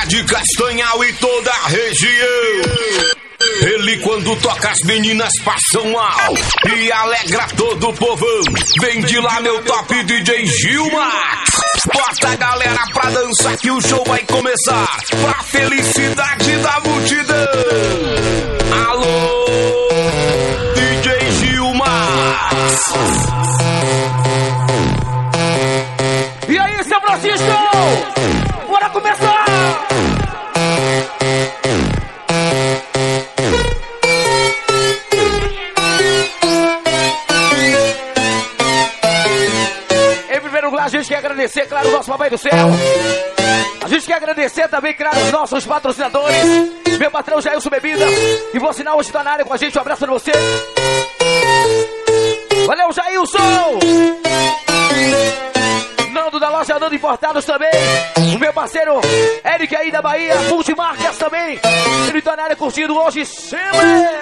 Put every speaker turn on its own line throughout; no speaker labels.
de Castanhal e toda a região. Ele quando toca as meninas passam mal e alegra todo o povão. Vem de lá meu top DJ Gilmax. Bota a galera pra dançar que o show vai começar. Pra felicidade da multidão. Alô, DJ Gilmax.
E aí, São Francisco? Bora começar! Em primeiro lugar, a gente quer agradecer, claro, o nosso Papai do Céu. A gente quer agradecer também, claro, os nossos patrocinadores. Meu patrão Jailson Bebida. E vou assinar hoje tá na área com a gente. Um abraço pra você. Valeu, Jailson! Nando da loja Nando Importados também. O meu parceiro Eric aí da Bahia. Multimarcas também. Ele tá na área curtindo hoje sempre.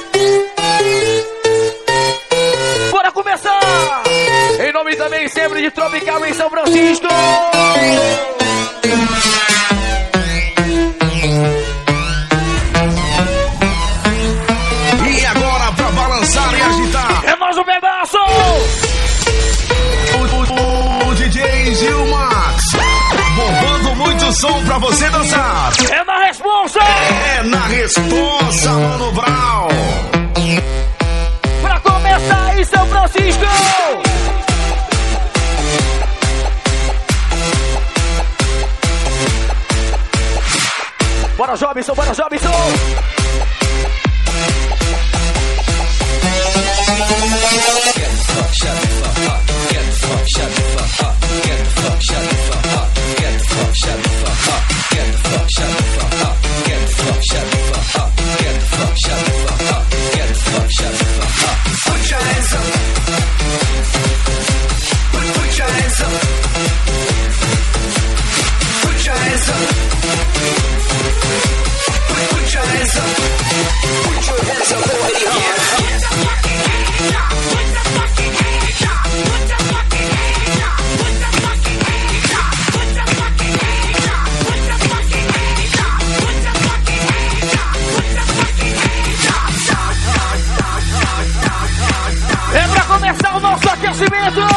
Bora começar! Em nome também sempre de Tropical em São Francisco.
E agora pra balançar e agitar.
É mais um pedaço!
O DJ Gilmax, bombando muito som pra você dançar.
É na responsa!
É na responsa, Mano Brown.
Pra começar em São Francisco! Bora, Jobson, bora, Jobson! É pra começar o nosso aquecimento!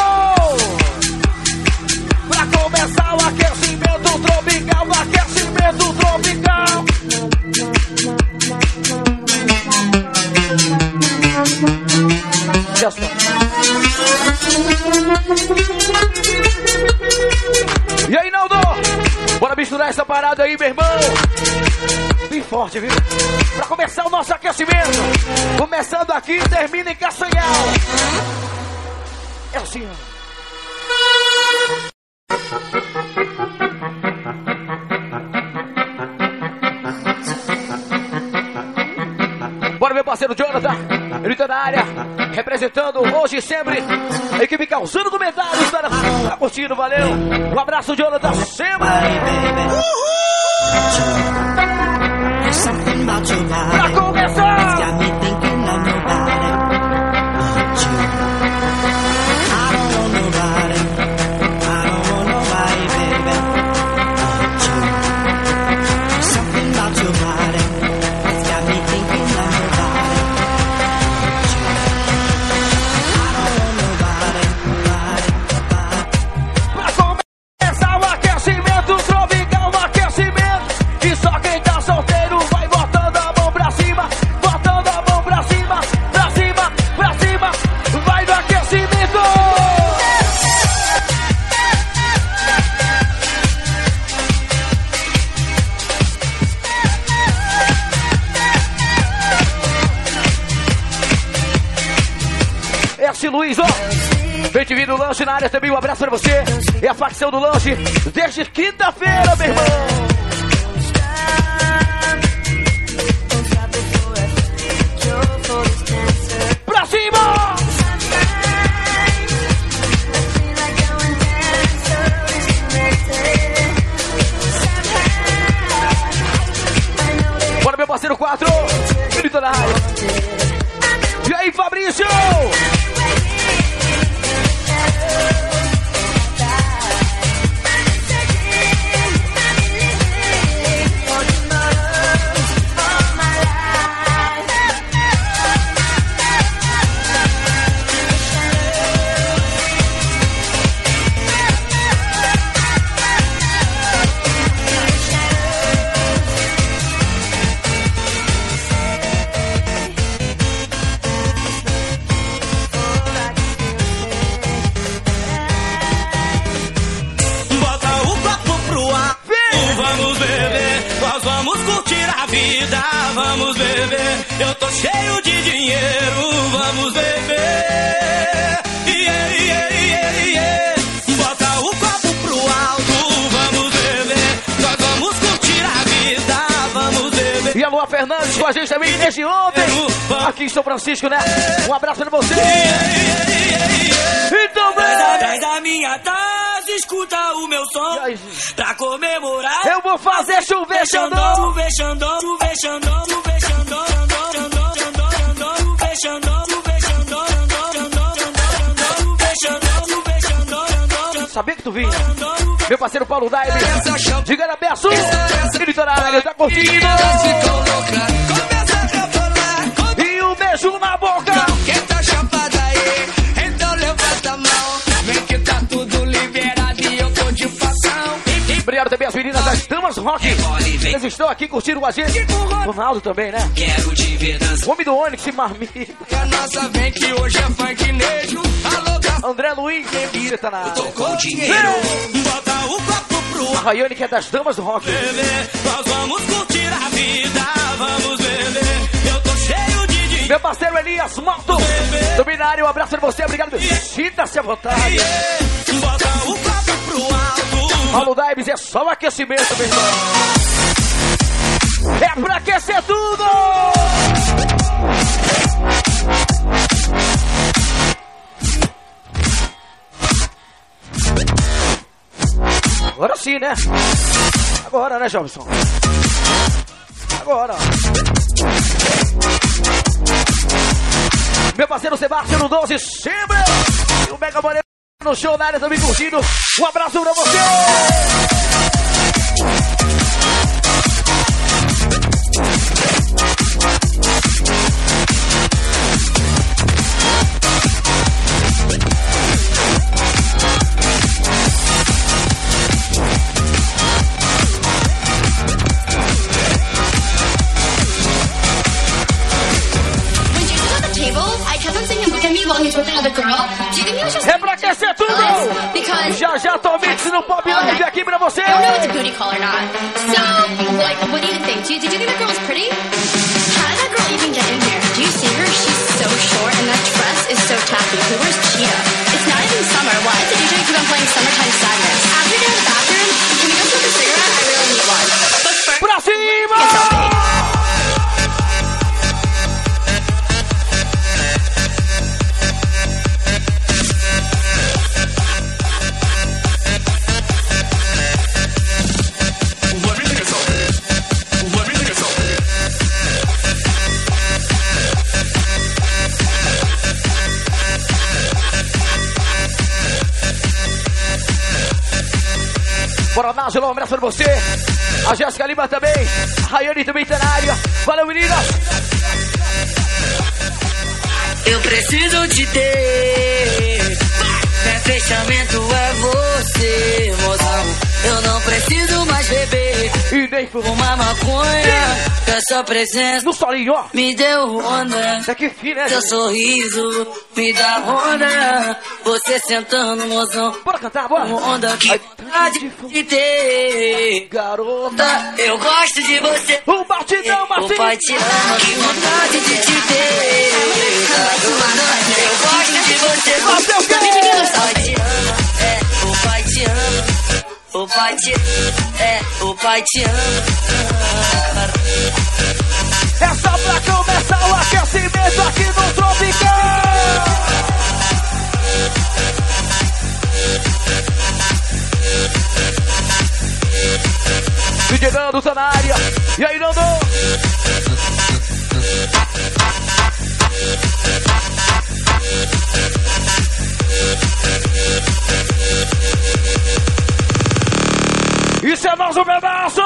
Pra começar o aquecimento tropical, o aquecimento tropical! E aí, Naldo? Bora misturar essa parada aí, meu irmão! Bem forte, viu? Pra começar o nosso aquecimento. Começando aqui, termina em Castanhal. É assim, ó. Bora, meu parceiro Jonathan. Ele tá na área, representando hoje e sempre a equipe causando comentários. Tá curtindo, valeu. Um abraço, Jonathan, sempre. Pra começar! Luiz, ó. Vem te vir no lanche na área também, um abraço pra você. É a facção do lanche desde quinta-feira, meu irmão. Pra cima! Bora, meu parceiro 4. Grita na área. E aí, Fabrício?
vamos beber, nós vamos curtir a vida, vamos beber. Eu tô cheio de dinheiro, vamos beber. Yeah, yeah, yeah, yeah. Bota o copo pro alto, vamos beber, nós vamos curtir a vida, vamos beber.
E a Lua Fernandes com a gente também desde ontem, aqui em São Francisco, né? Um abraço pra você. Então,
Atrás da minha taça, escuta o meu som. Pra comemorar,
eu vou fazer chover Xandão.
chover Xandão, chover Xandão, chover Xandão, chover Xandão, chover Xandão,
Sabia que tu vinha? Meu parceiro Paulo Daime, de Garabé Sul, e litoral, tá curtindo. E um beijo na boca.
Quem tá chapada aí, então levanta a mão. Vem que tá tudo liberado e eu tô de facão.
Obrigado também as meninas das Damas Rock. Eles estão aqui curtindo com a gente. Ronaldo também, né?
Quero te ver dançar.
O homem do Onix e Marmita.
E a nossa vem que hoje é funknejo. Alô,
André Luiz, você tá na...
tocou dinheiro. Bota o copo pro
A Rayane, que é das Damas do Rock.
beber. Nós vamos curtir a vida, vamos beber. Eu tô cheio de dinheiro.
Meu parceiro Elias Moto, do Binário, um abraço pra você, obrigado. Sinta-se à vontade.
Bota o copo pro alto.
Paulo Daibes, é só o aquecimento, meu irmão. É pra aquecer tudo! Agora sim, né? Agora, né, Jobson? Agora. Meu parceiro Sebastião no 12, sempre. E o Mega Moreno no show na área também curtindo. Um abraço pra você. É pra aquecer tudo! Já já tô mix no Pop Live aqui pra você!
I don't know if it's a booty call or not. So, like, what do you think? Did you think the girl's pretty? How did that girl even get in here? Do you see her? She's so short and that dress is so tacky. Who wears cheetah? It's not even summer. Why does the DJ keep on playing Summertime Sadness? After you're in the bathroom, can we go smoke a cigarette? I really need one. But first,
Pra cima!
get selfie.
Bora, Nájula, um abraço pra você. A Jéssica Lima também. A Rayane também tá na área. Valeu, meninas.
Eu preciso te ter. Meu fechamento é você, mozão. Eu não preciso mais beber.
E nem fumar.
Uma maconha. Que essa presença
No solinho, ó.
me deu onda.
Isso aqui fina, né?
Seu sorriso me dá onda. Você sentando, mozão.
Bora cantar, bora.
Onda que
Ai,
vontade de ter.
garota.
Eu gosto de você.
O batidão,
O
Marcinho.
pai te ama, que vontade de te ter. Eu gosto de você.
Fazer o quê?
O pai te ama, o pai te ama. O pai te o pai te ama.
É só pra começar o aquecimento aqui no Tropical. DJ Nando tá na área. E aí, Nando? Isso é nosso pedaço!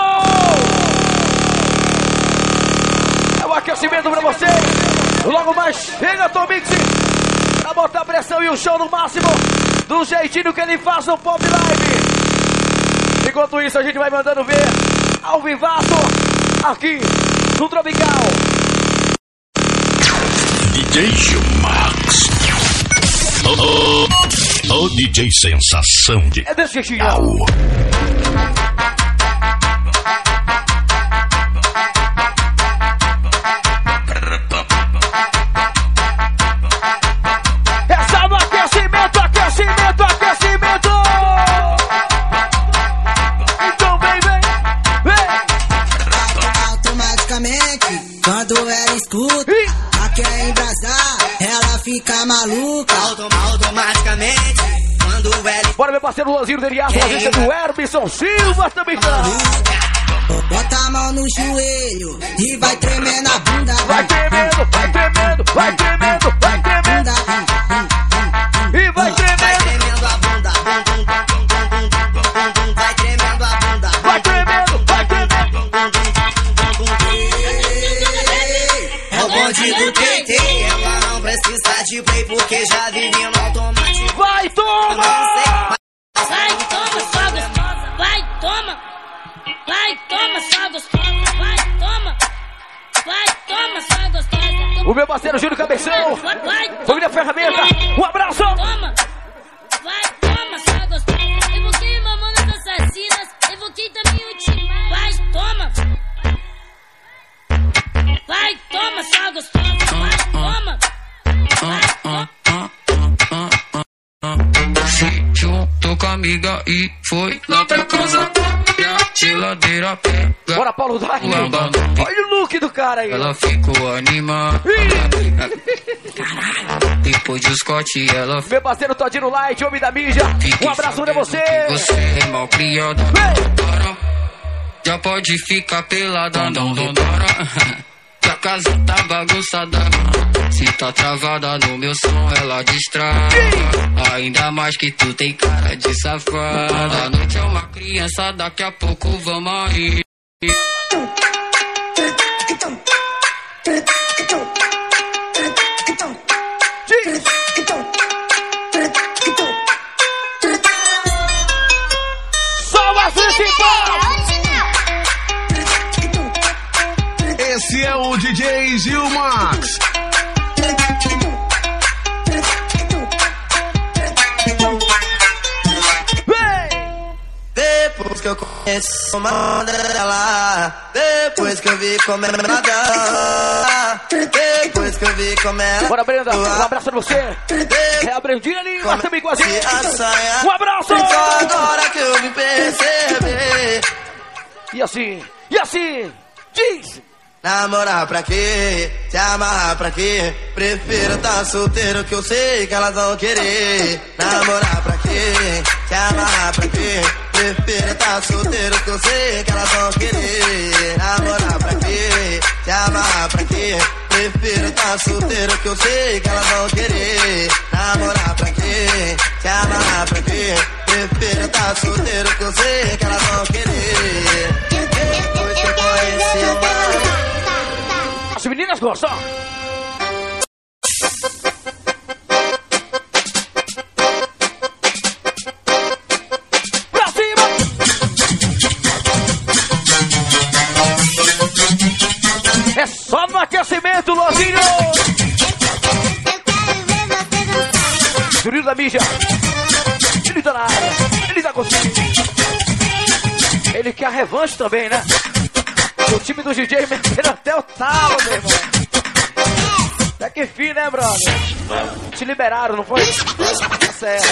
É o aquecimento pra você. Logo mais chega Tom Mix pra botar pressão e o show no máximo, do jeitinho que ele faz no Pop Live. Enquanto isso, a gente vai mandando ver ao vivaço aqui no Tropical.
DJ Gilmax. O DJ sensação de
É desse jeitinho.
ela escuta. A quer embrasar, ela fica maluca.
Automaticamente, quando ela...
Bora, meu parceiro Luanzinho dele, a gente do Herbson Silva também tá.
Bota a mão no joelho e vai tremendo a bunda.
Vai tremendo, vai tremendo, vai tremendo, vai tremendo. E vai tremendo
a bunda. Vai tremendo a bunda.
Vai tremendo, vai tremendo.
É o bonde do TT. Ela não precisa de play porque já vive no automático.
Vai, toma!
Vai, toma, só gostosa. Vai, toma. Vai, toma, só gostosa. Vai, toma. Vai, toma, só gostosa.
O meu parceiro Júlio Cabeção.
Vai,
Família Ferramenta. Um abraço.
toma. Vai, toma, só gostosa. Evoquei Mamonas Assassinas. Evoquei também o time. Vai, toma. Vai, toma, só gostosa. Vai, toma. Vai, toma.
Se juntou com a amiga e foi lá pra casa. E a geladeira pega.
Bora, Paulo Dai. Olha o look do cara aí.
Ela ficou animada. Depois do Scott, ela
Meu parceiro Todinho Light, homem da mídia. Um abraço pra você.
Você é mal criada. Já pode ficar pelada, não repara. Que a casa tá bagunçada. Se tá travada no meu som, ela distrai. Ainda mais que tu tem cara de safada. A noite é uma criança, daqui a pouco vamos aí.
Só as principais.
Esse é o DJ Gilmax.
Depois que eu conheço uma dela, depois que eu vi como ela dá, depois que eu vi como ela...
Bora, Brenda, um abraço pra você. É a Brendinha ali, mas também com a gente. Um abraço!
Só agora que eu vim perceber.
E assim, diz.
Namorar pra quê? Se amarrar pra quê? Prefiro tá solteiro que eu sei que elas vão querer. Namorar pra quê? Se amarrar pra quê? Prefiro tá solteiro que eu sei que elas vão querer. Namorar pra quê? Se amarrar pra quê? Prefiro tá solteiro que eu sei que elas vão querer. Namorar pra quê? Se amarrar pra quê? Prefiro tá solteiro que eu sei que elas vão querer. Depois que eu conheci uma...
As meninas gostam. Pra cima. É só no aquecimento, Lozinho. Juninho da mídia. Ele tá na área. Ele tá conseguindo. Ele quer a revanche também, né? O time do DJ meteram até o talo, meu irmão. Até que fim, né, brother? Te liberaram, não foi? Tá certo.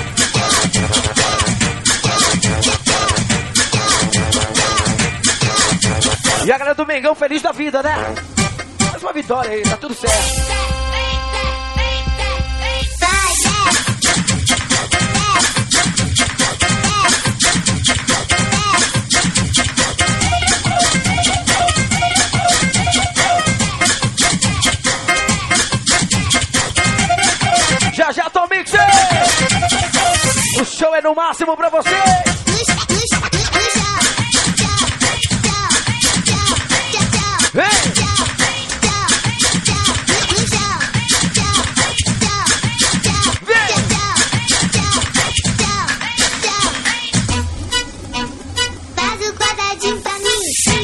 E a galera do Mengão feliz da vida, né? Mais uma vitória aí, tá tudo certo. Já tô mixer! O show é no máximo pra você! Vem!
Faz o quadradinho pra mim.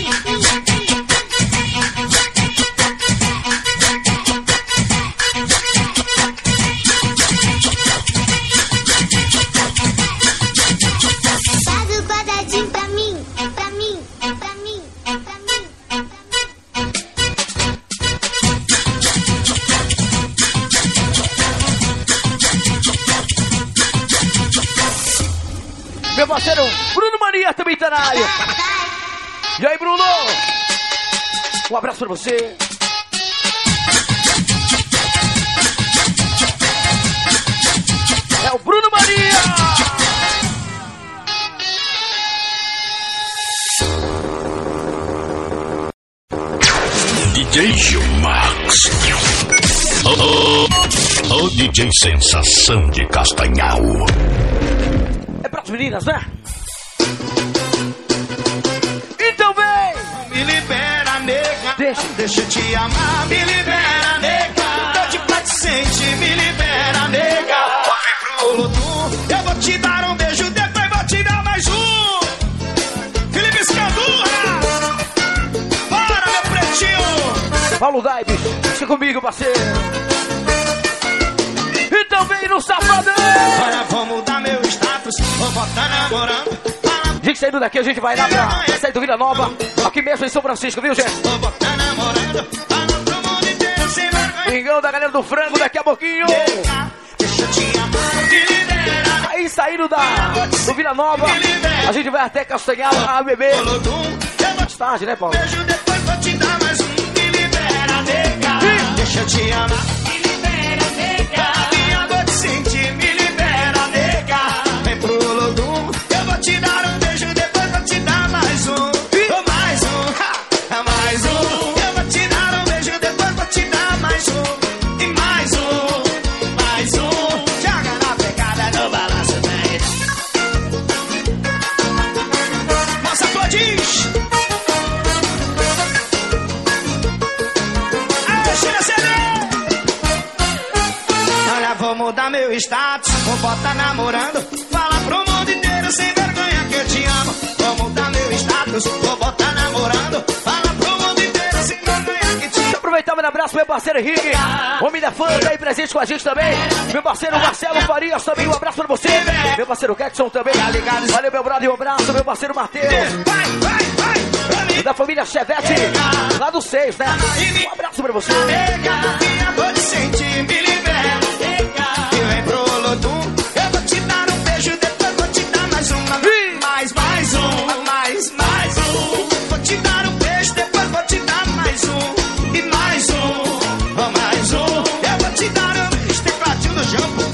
Meu parceiro Bruno Mania também tá na área. E aí, Bruno? Um abraço pra você.
DJ Gilmax. O DJ Sensação de Castanhal.
É pras meninas, né? Então vem!
Me libera, nega.
Deixa
eu te amar. Me libera, nega. Tô de paciente, me libera, nega. Vai pro Lodum, eu vou te dar um beijo, depois vou te dar mais um. Felipe Escandurra. Bora, meu pretinho.
Paulo Daibes, fica comigo, parceiro. Então vem no Safadão.
Agora vou mudar meu status, vou botar namorando.
Gente, saindo daqui, a gente vai lá pra sair do Vila Nova, aqui mesmo em São Francisco, viu, gente?
Vou botar namorando, fala pro mundo inteiro sem vergonha.
Pingão da galera do frango daqui a pouquinho.
Deixa eu te amar, me libera.
Aí, saindo do Vila Nova, a gente vai até Castanhal a beber. Mais tarde, né, Paulo?
Beijo, depois vou te dar mais um. Me libera, nega. Deixa eu te amar. Me libera, nega. Minha dor de sentir, me libera, nega. Vem pro Lodum, eu vou te dar um beijo, depois vou te dar mais um. Mais um, mais um. Eu vou te dar um beijo, depois vou te dar mais um. E mais um, mais um. Joga na pegada no balanço, velho. Nossa, Todinhos. Vou mudar meu status, vou botar namorando. Fala pro mundo inteiro sem vergonha que eu te amo. Vou mudar meu status, vou botar namorando. Fala pro mundo inteiro sem vergonha que te amo.
Aproveitar meu abraço, meu parceiro Henrique, homem da fã, tá aí presente com a gente também. Meu parceiro Marcelo Farias também, um abraço pra você. Meu parceiro Ketson também. Valeu, meu brother, um abraço. Meu parceiro Matheus.
Vai,
da família Chevette, lá do 6, né? Um abraço pra você.
Minha dor de sentir, me libera. Vem pro Lodum, eu vou te dar um beijo, depois vou te dar mais uma. Mais um, mais um. Vou te dar um beijo, depois vou te dar mais um. E mais um, mais um. Eu vou te dar um beijo, tecladinho do jambo.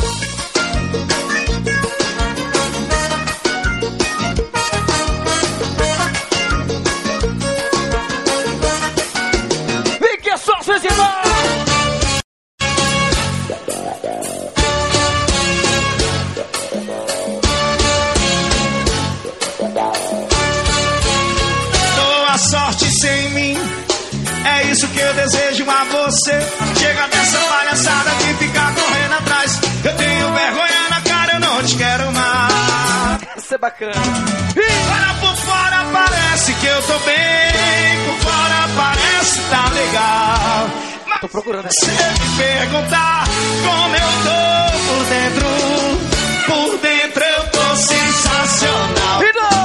Vem que é só suas irmãs.
Sorte sem mim, é isso que eu desejo a você. Chega dessa palhaçada de ficar correndo atrás. Eu tenho vergonha na cara, eu não te quero mais.
Isso é bacana.
Olha por fora, parece que eu tô bem. Por fora parece tá legal. Mas
tô procurando aqui.
Se me perguntar como eu tô por dentro eu tô sensacional.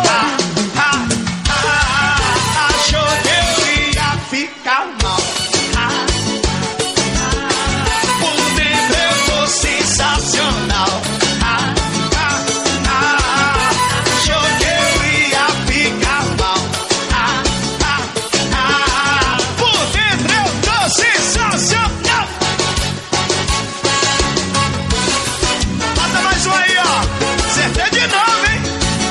Ficar mal. Por dentro eu tô sensacional. Achou que eu ia ficar mal. Por dentro eu tô sensacional. Bota mais um aí, ó. Acertei de novo, hein?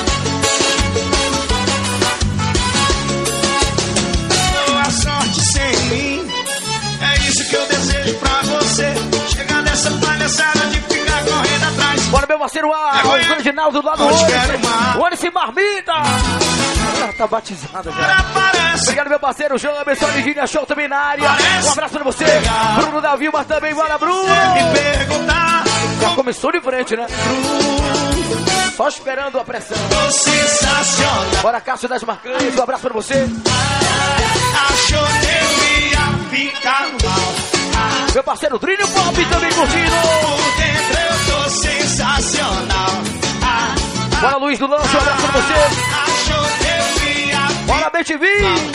Sem mim, é isso que eu desejo pra você. Chegar dessa palhaçada de ficar correndo atrás.
Bora, meu parceiro A, o Reginaldo lá do Ônibus Marmita. Tá batizada já. Obrigado, meu parceiro Jamerson, Ligínia Show também na área. Um abraço pra você. Bruno da Vilma também, bora, Bruno.
Me perguntar.
Já começou de frente, né? Só esperando a pressão.
Tô sensacional.
Bora, Cássio das Marcantes, um abraço pra você.
Achou que eu ia ficar mal.
Meu parceiro Trilho Pop também curtindo.
Por dentro eu tô sensacional.
Bora, Luiz do Lanço, um abraço pra você.
Achou que eu ia ficar mal.
Bora, BTV.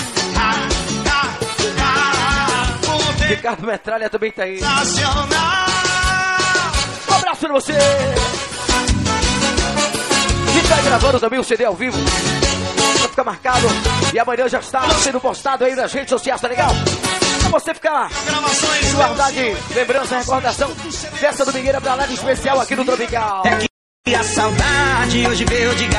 Ricardo Metralha também tá aí.
Sensacional.
Um abraço pra você. A gente tá gravando também o CD ao vivo. Vai ficar marcado. E amanhã já está sendo postado aí nas redes sociais, tá legal? Pra você ficar guardar de lembrança, recordação dessa domingueira pra lá de especial aqui no Tropical.
É que a saudade hoje veio de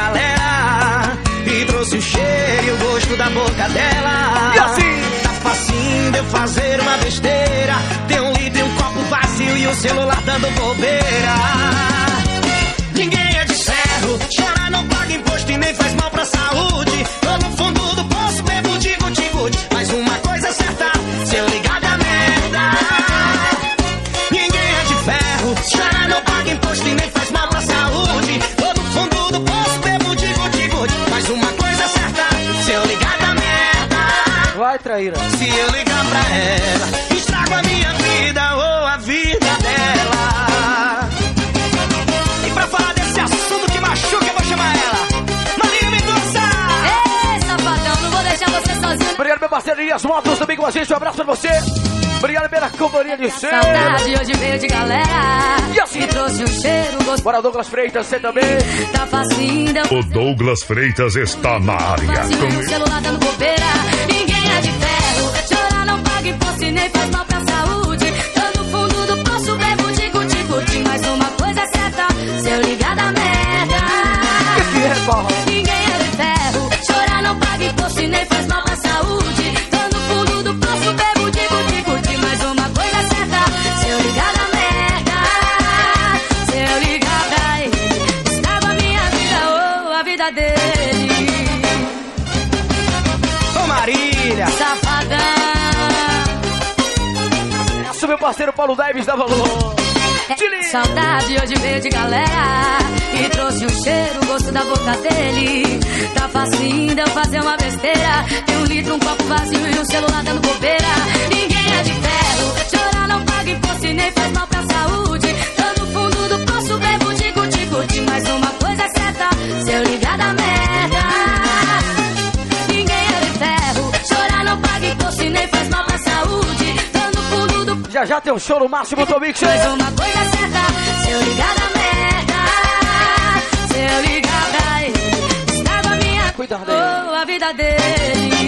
galera e trouxe o cheiro e o gosto da boca dela.
E assim
tá facinho de
eu fazer uma besteira. Tem um litro e um copo vazio e o celular dando bobeira. Ninguém é de ferro, chorar não paga imposto e nem faz mal pra saúde. Tô no fundo do poço, bebo de guti-guti. Mas uma coisa é certa, se eu ligar da merda. Ninguém é de ferro, chorar não paga imposto e nem faz mal pra saúde. Tô no fundo do poço, bebo de guti-guti. Mas uma coisa é certa, se eu ligar da merda.
Vai, traíra.
Se eu ligar pra ela, estrago a minha vida ou a vida dela. E pra falar desse assunto que machuca, eu vou chamar ela. Maria Mendonça!
Ei, safadão, não vou deixar você sozinho.
Obrigado, meu parceiro Elias Motos, também com a gente. Um abraço pra você. Obrigado pela companhia de sempre.
Saudade hoje veio de galera.
E assim?
Me trouxe um cheiro gostoso.
Bora, Douglas Freitas, você também.
Tá facinho, deu
O Douglas Freitas está na área.
vazio e o celular dando bobeira. Ninguém é de ferro, chorar não paga imposto e nem faz mal pra saúde. Tô no fundo do poço, bebo de guti-guti. Mas uma coisa é certa, se eu ligar da merda.
Que é, porra?
Ninguém é de ferro, chorar não paga imposto e nem faz mal pra saúde. Tô no fundo do poço, bebo de guti-guti. Mas uma coisa é certa, se eu ligar da merda. Se eu ligar pra ele, estrago a minha vida ou a vida dele.
Ô Marília!
Safadão.
Esse meu parceiro Paulo Davis da Valor.
Saudade hoje veio de galera e trouxe o cheiro, o gosto da boca dele. Tá facinho de eu fazer uma besteira. Tem um litro, um copo vazio e um celular dando bobeira. Ninguém é de ferro, chorar não paga imposto e nem faz mal pra saúde. Tô no fundo do poço, bebo de guti-guti. Mas uma coisa é certa, se eu ligar da merda. Ninguém é de ferro, chorar não paga imposto e nem faz mal pra saúde. Tô no fundo do
Já já tem um show no máximo, Tomix.
mas uma coisa é certa, se eu ligar da merda. Se eu ligar pra ele, estrago a minha
Cuidado aí.
ou a vida dele.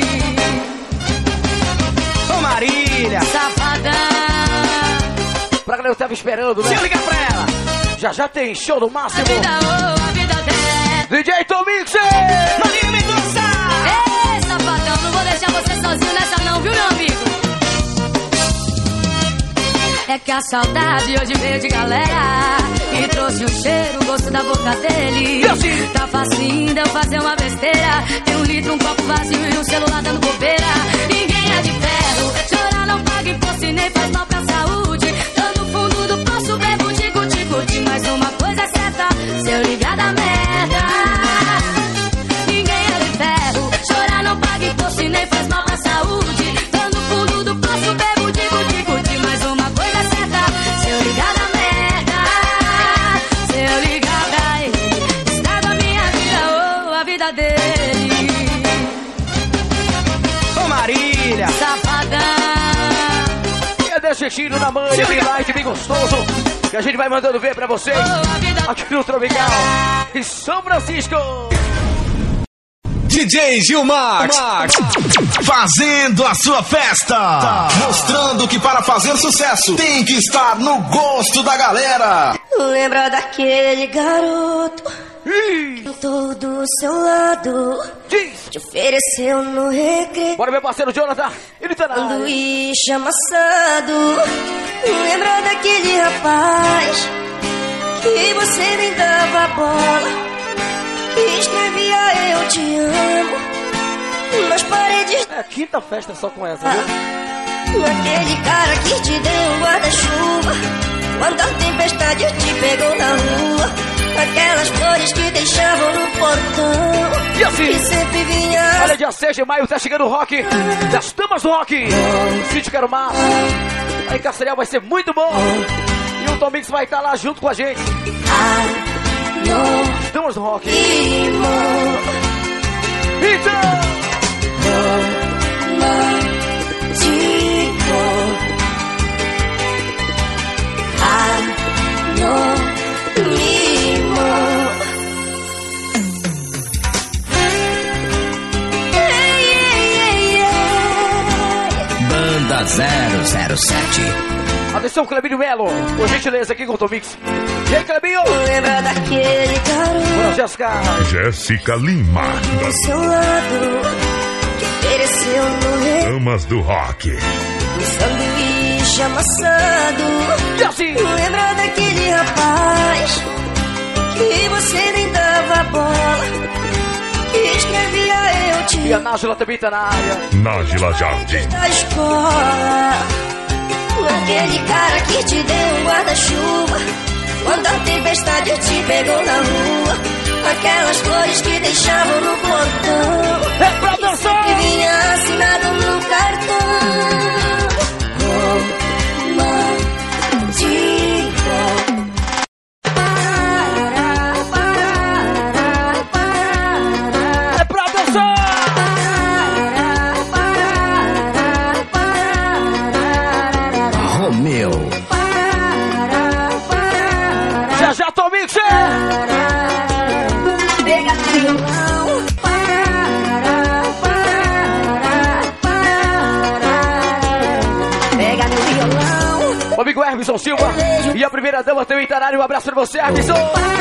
Ô Marília!
Safadão.
Pra galera que tava esperando,
Se
né?
eu ligar pra ela,
Já já tem show no
A
máximo.
vida ou a vida dela.
DJ Tomix.
Maria Mendonça!
Ei, safadão, não vou deixar você sozinho nessa não, viu, meu amigo? É que a saudade hoje veio de galera e trouxe o cheiro, o gosto da boca dele.
E assim?
Tá facinho de eu fazer uma besteira. Tem um litro, um copo vazio e um celular dando bobeira. Ninguém é de ferro, chorar não paga imposto e nem faz mal pra saúde. Tô no fundo do poço, bebo de guti-guti. Mas uma coisa é certa, se eu ligar da merda. Ninguém é de ferro, chorar não paga imposto e nem faz mal pra saúde. Tô no fundo do poço, bebo de guti-guti. Mas uma coisa é certa, se eu ligar da merda. Se eu ligar pra ele, estrago a minha vida ou a vida dele.
Ô Marília!
Safadão.
E é desse tiro na manha, bem light, bem gostoso. Que a gente vai mandando ver pra vocês.
Ou a vida
Aqui no Tropical. Em São Francisco.
DJ Gilmar, fazendo a sua festa, mostrando que para fazer sucesso tem que estar no gosto da galera.
Lembra daquele garoto que sentou do seu lado,
Diz.
te ofereceu no recreio,
Bora, meu parceiro Jonathan. Ele tá na área.
sanduíche amassado. Lembra daquele rapaz que você nem dava bola, que escrevia eu te amo nas paredes.
É a quinta festa só com essa, viu?
Aquele cara que te deu um guarda-chuva quando a tempestade te pegou na rua. Aquelas flores que deixavam no portão
E assim?
que sempre vinha.
Olha, dia 6 de maio tá chegando o rock das Damas do Rock. Sítio Quero Mar. Aí Castanhal vai ser muito bom. E o Tomix vai estar lá junto com a gente. Damas do Rock. Então,
Banda 007.
atenção, Clebinho Melo. Por gentileza, aqui com o Tomix. E aí, Clebinho?
Lembra daquele garoto
Bora, Jéssica.
Jéssica Lima,
do seu lado, te ofereceu no rei.
Damas do Rock.
sanduíche amassado.
E assim?
Lembra daquele rapaz que você nem dava bola, que escrevia eu te...
E a Nájila também tá na área.
Nájila Jardim.
Da escola, aquele cara que te deu um guarda-chuva quando a tempestade te pegou na rua, aquelas flores que deixavam no portão.
É pra dançar!
Que vinha assinado no cartão.
É pra dançar!
Romeu.
Já tô mixer!
Pega no violão. Pega no violão.
O amigo Hermison Silva e a primeira dama também tá na área. Um abraço pra você, Hermison!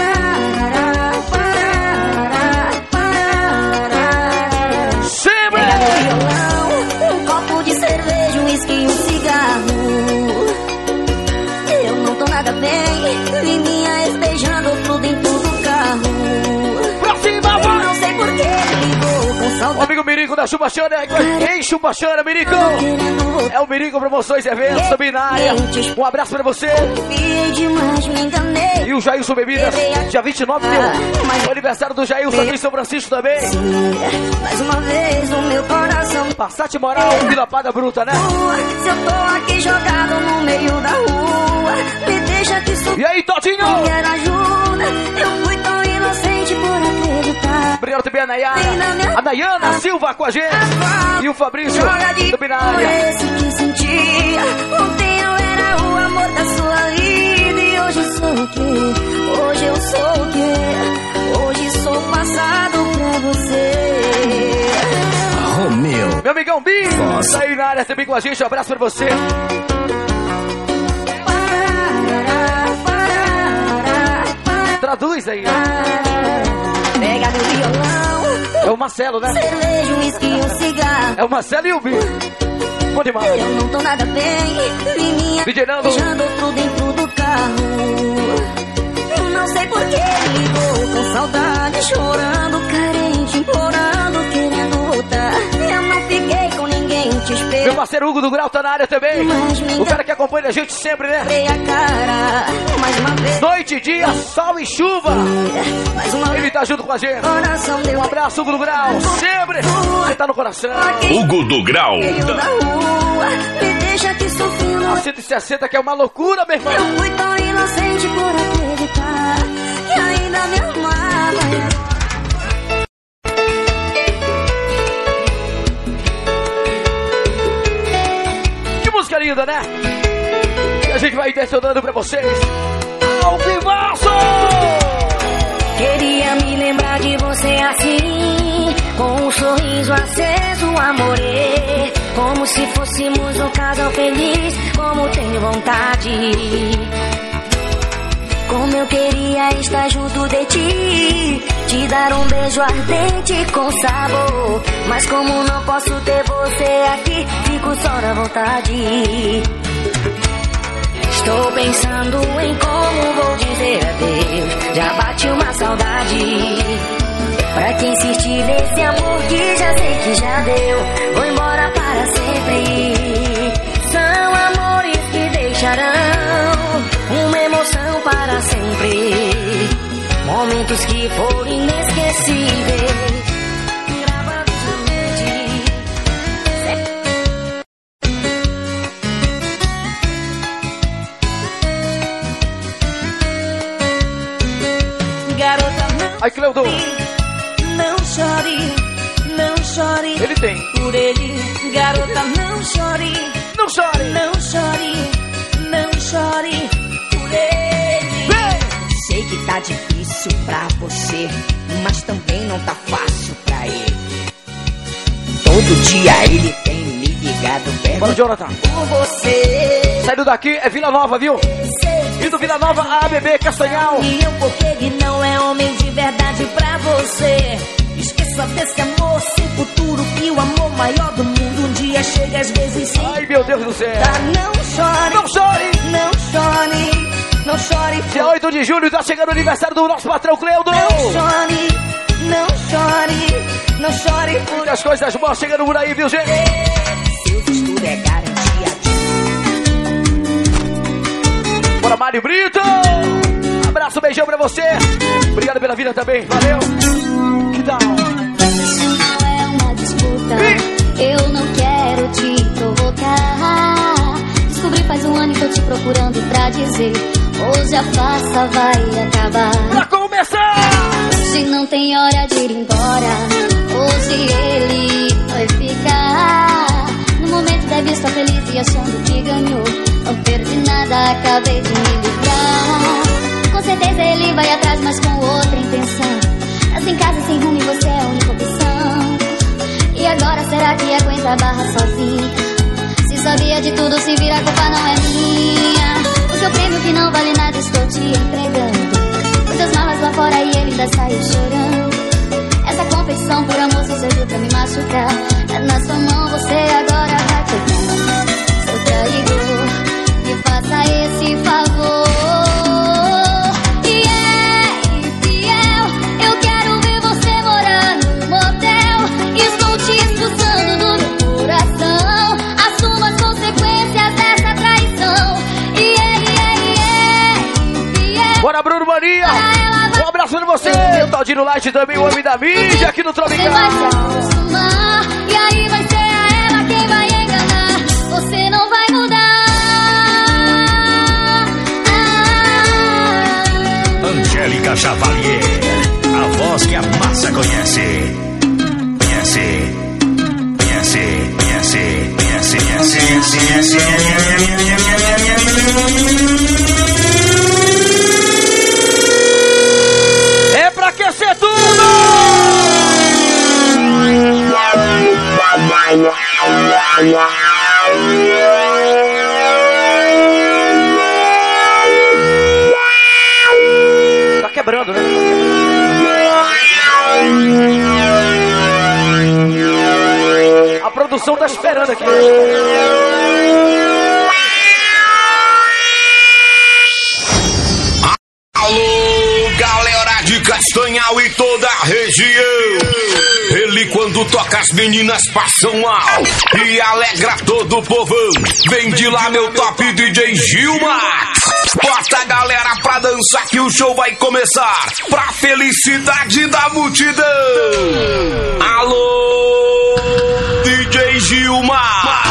Sempre!
Pega no violão. Um copo de cerveja, um uísque e um cigarro. Eu não tô nada bem. Menina espejando outro dentro do carro.
Pra cima, vai!
Não sei por que ligou com
O
saudade.
amigo Mirico da Chubachana. Ei, Chubachana, Mirico! É o Mirico Promoções e Eventos também na área. Um abraço pra você.
Confiei demais, me enganei.
E o Jailson Bebidas, dia 29 o aniversário do Jailson aqui em São Francisco também.
Mais uma vez o meu coração.
Passate Moral, Vila Pada Bruta, né?
Se eu tô aqui jogado no meio da rua, me deixa que sou.
E aí, Todinho?
Quero ajuda. Eu fui tão inocente por acreditar.
Obrigado também a Nayara. A Nayana Silva com a gente. E o Fabrício também na área.
Esse que sentia. Ontem eu era o amor da sua vida. E hoje sou o quê? Hoje eu sou o quê? Hoje sou passado pra você.
Romeu.
Meu amigão Bi, tá aí na área também com a gente. Um abraço pra você. Traduz aí.
Pega meu violão.
É o Marcelo, né?
Cerveja, um uísque e um cigarro.
É o Marcelo e o Bi. Bom demais.
Eu não tô nada bem. Menina
DJ Nando.
beijando outro dentro do carro. Não sei por que ligou com saudade, chorando, carente, implorando, querendo voltar. Eu não fiquei com ninguém, te espero.
Meu parceiro Hugo do Grau tá na área também. O cara que acompanha a gente sempre, né?
Dei a cara, mais uma vez.
Noite e dia, sol e chuva.
Mais uma
Ele
vez.
tá junto com a gente.
Coração deu
Um abraço, Hugo do Grau. Sempre. Você tá no coração.
Hugo do Grau.
meio da rua, me deixa aqui sofrendo.
A 160 que é uma loucura, meu irmão.
Eu fui tão inocente por acreditar que ainda me amava.
Que música linda, né? E a gente vai intencionando pra vocês. Ao vivaço!
Queria me lembrar de você assim, com um sorriso aceso, amore. Como se fôssemos um casal feliz, como tenho vontade. Como eu queria estar junto de ti, te dar um beijo ardente com sabor. Mas como não posso ter você aqui, fico só na vontade. Estou pensando em como vou dizer adeus, já bate uma saudade. Pra quem insistir nesse amor que já sei que já deu, vou embora para sempre. São amores que deixarão uma emoção para sempre. Momentos que foram inesquecíveis, gravados na mente. Garota, não.
Aí, Cleudon.
Não chore, não chore.
Ele tem.
Por ele, garota, não chore.
Não chore.
Não chore, não chore. Por ele.
Vem.
Sei que tá difícil pra você, mas também não tá fácil pra ele. Todo dia ele tem me ligado
Bora,
perguntando
Jonathan.
por você.
Saindo daqui é Vila Nova, viu?
Sei
E do Vila Nova, a ABB Castanhal.
e eu porque ele não é homem de verdade pra você. Esqueça desse amor sem futuro, que o amor maior do mundo um dia
chega às vezes sim.
Ai, meu Deus do céu.
Não chore,
não chore,
não chore, não chore.
Dia 8 de julho tá chegando o aniversário do nosso patrão Cleudo.
Não chore, não chore, não chore por
as coisas boas chegando por aí, viu, gente?
Seu futuro é garantia.
Bora, Mari Brito. Abraço, beijão pra você. Obrigado pela vida também, valeu. Que tal?
Isso não é uma disputa. Eu não quero te provocar. Descobri faz um ano que tô te procurando pra dizer: hoje a farsa vai acabar.
Pra começar!
Hoje não tem hora de ir embora. Hoje ele vai ficar. No momento deve estar feliz e achando que ganhou. Não perdi nada, acabei de me livrar. Com certeza ele vai atrás, mas com outra intenção. Tá sem casa, sem rumo e você é a única opção. E agora será que aguenta a barra sozinha? Se sabia de tudo, se vira, a culpa não é minha. O seu prêmio que não vale nada estou te entregando. Os seus malas lá fora e ele ainda saiu chorando. Essa competição por amor só serviu pra me machucar. É na sua mão, você agora vai pegar. Seu traidor, me faça esse favor.
Bora, Bruno Mania! Um abraço pra você! O Taldinho Light também, o homem da mídia aqui no Tropical.
Você vai se acostumar, e aí vai ser a ela quem vai enganar. Você não vai mudar.
Angélica Chavalier, a voz que a massa conhece. Conhece.
É pra aquecer tudo! Tá quebrando, né? A produção tá esperando aqui.
Alô, galera de Castanhal e toda a região. Ele quando toca as meninas passam mal e alegra todo o povão. Vem de lá meu top DJ Gilmax. Bota a galera pra dançar que o show vai começar. Pra felicidade da multidão. Alô, DJ Gilmax.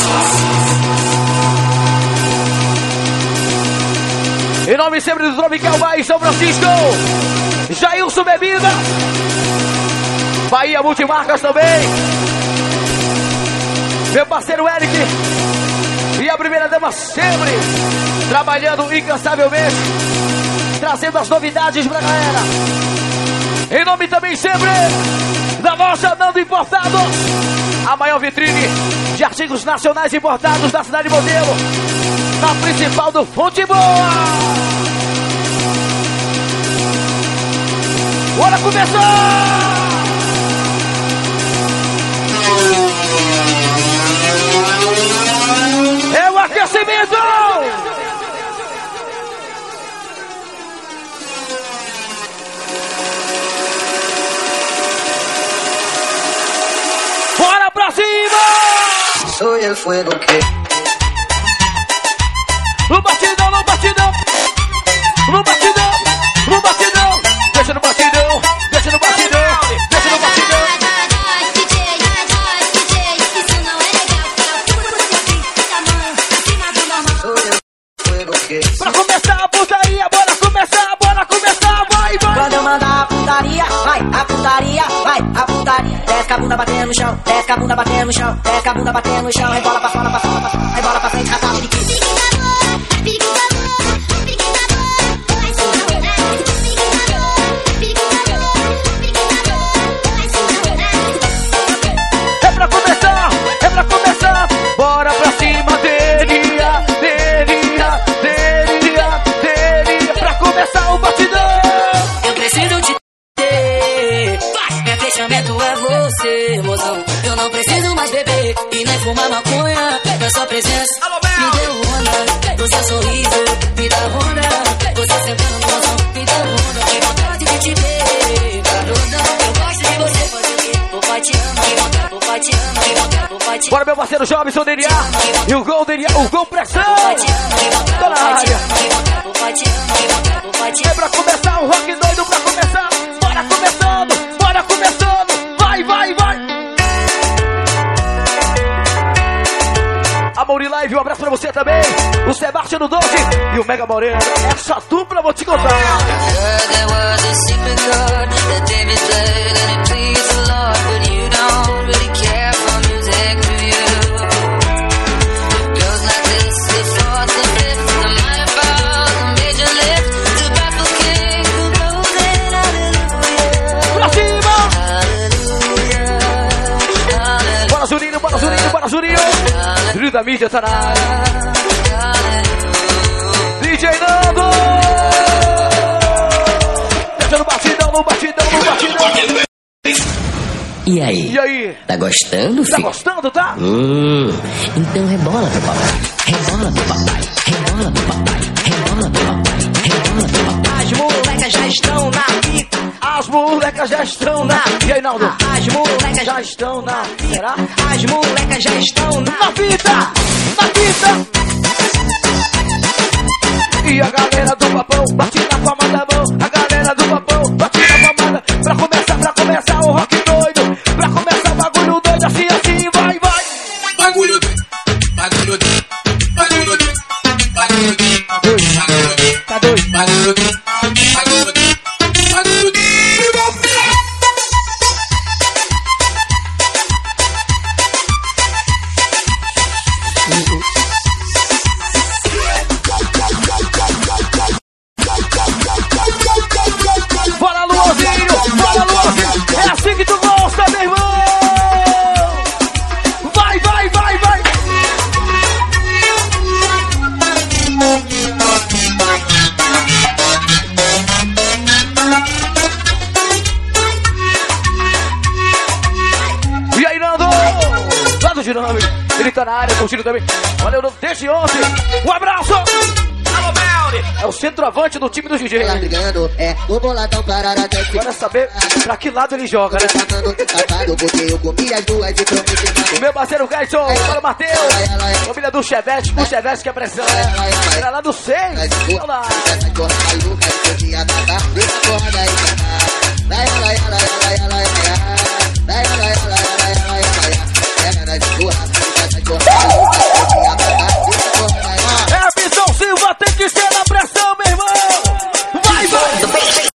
Em nome sempre do Tropical Bahia São Francisco, Jailson Bebida, Bahia Multimarcas também, meu parceiro Eric e a primeira dama sempre trabalhando incansavelmente, trazendo as novidades pra galera. Em nome também sempre da loja Nando Importados, a maior vitrine de artigos nacionais importados da cidade modelo, na principal do Fonte Boa. Bora começar! É o aquecimento! Bora pra cima!
Soy el fuego que...
No batidão, no batidão, no batidão, no batidão, deixa no batidão, deixa no batidão, deixa no batidão. Pra começar a putaria, bora começar, vai, vai.
Quando eu mandar a putaria, vai, a putaria, vai, a putaria. Desce a bunda batendo no chão, desce a bunda batendo no chão, desce a bunda batendo no chão, rebola pra fora, rebola pra frente, rasgado de quê?
É pra começar, bora pra cima dele, pra começar o batidão.
Eu preciso te ter, meu fechamento é você, mozão. Eu não preciso mais beber. beber e nem fumar maconha. Da sua presença me deu onda, do seu sorriso me dá onda. Você sentando no mozão me deu onda. Que vontade de te ver, garota. Eu gosto de você fazer o quê? Tô fatiando, tô fatiando, tô fatiando.
Bora, meu parceiro Jobson DNA e o Gol DNA, o Gol Pressão. Tá na área. É pra começar o rock doido, pra começar. Bora começando, bora começando. Vai, vai, vai. A Mauri Live, um abraço pra você também. O Sebastião do 12 e o Mega Moreno. Essa dupla eu vou te contar. Bora Juninho, bora Juninho, bora Juninho. Juninho da mídia tá na área. DJ Nando. Deixa no batidão, no batidão, no batidão.
E aí?
E aí?
Tá gostando, filho?
Tá gostando, tá?
Então rebola pro papai. Rebola pro papai. Rebola pro papai. Rebola pro papai. Rebola pro papai. As molecas já estão na fita.
As molecas já estão na... E aí, Naldo?
As molecas
já estão na... Será?
As molecas já estão na
fita! Na fita! E a galera do papão bate na palma da mão. A galera do papão bate na palma da... Pra começar o rock doido. Pra começar o bagulho doido. Assim, assim, vai, vai.
Bagulho doido. Bagulho doido. Bagulho doido. Bagulho doido.
Tá doido?
Bagulho doido. Bagulho doido. Bagulho doido.
Bora, Luanzinho! Bora, Luanzinho! É assim que tu gosta, meu irmão! Vai, vai, vai, vai! E aí, Nando? Lá do Dinâmico. Ele tá na área, curtindo também. Valeu, Nando, desde ontem. Um abraço! É o centroavante do time do DJ. Bora saber pra que lado ele joga, né? Meu parceiro Gaison, fala Matheus. Família do Chevette, o Chevette que é pressão, né? Era lá do 6. Olha lá. É, Visão Silva tem que ser na pressão, meu irmão. Vai, vai.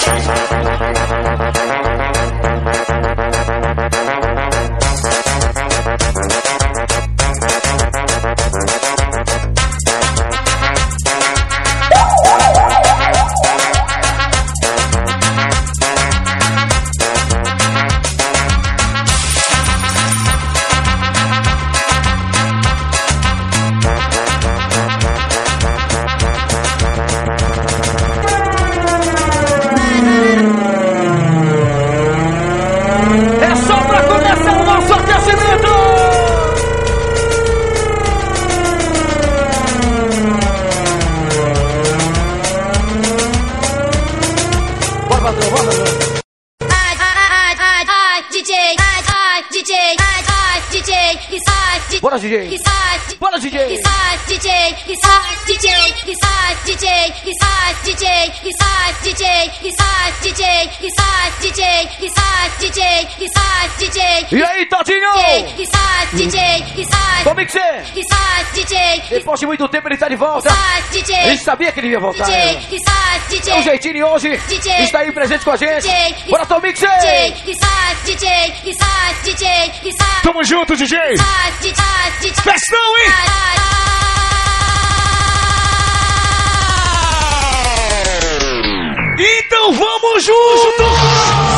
Bora, DJ! Bora, DJ! E aí, Todinho? Como é que você? Depois de muito tempo ele tá de volta. A gente sabia que ele ia voltar. É um jeitinho e hoje está aí presente com a gente. Bora, Tomix!
Tamo junto, DJ! Festão, hein? Então vamos juntos!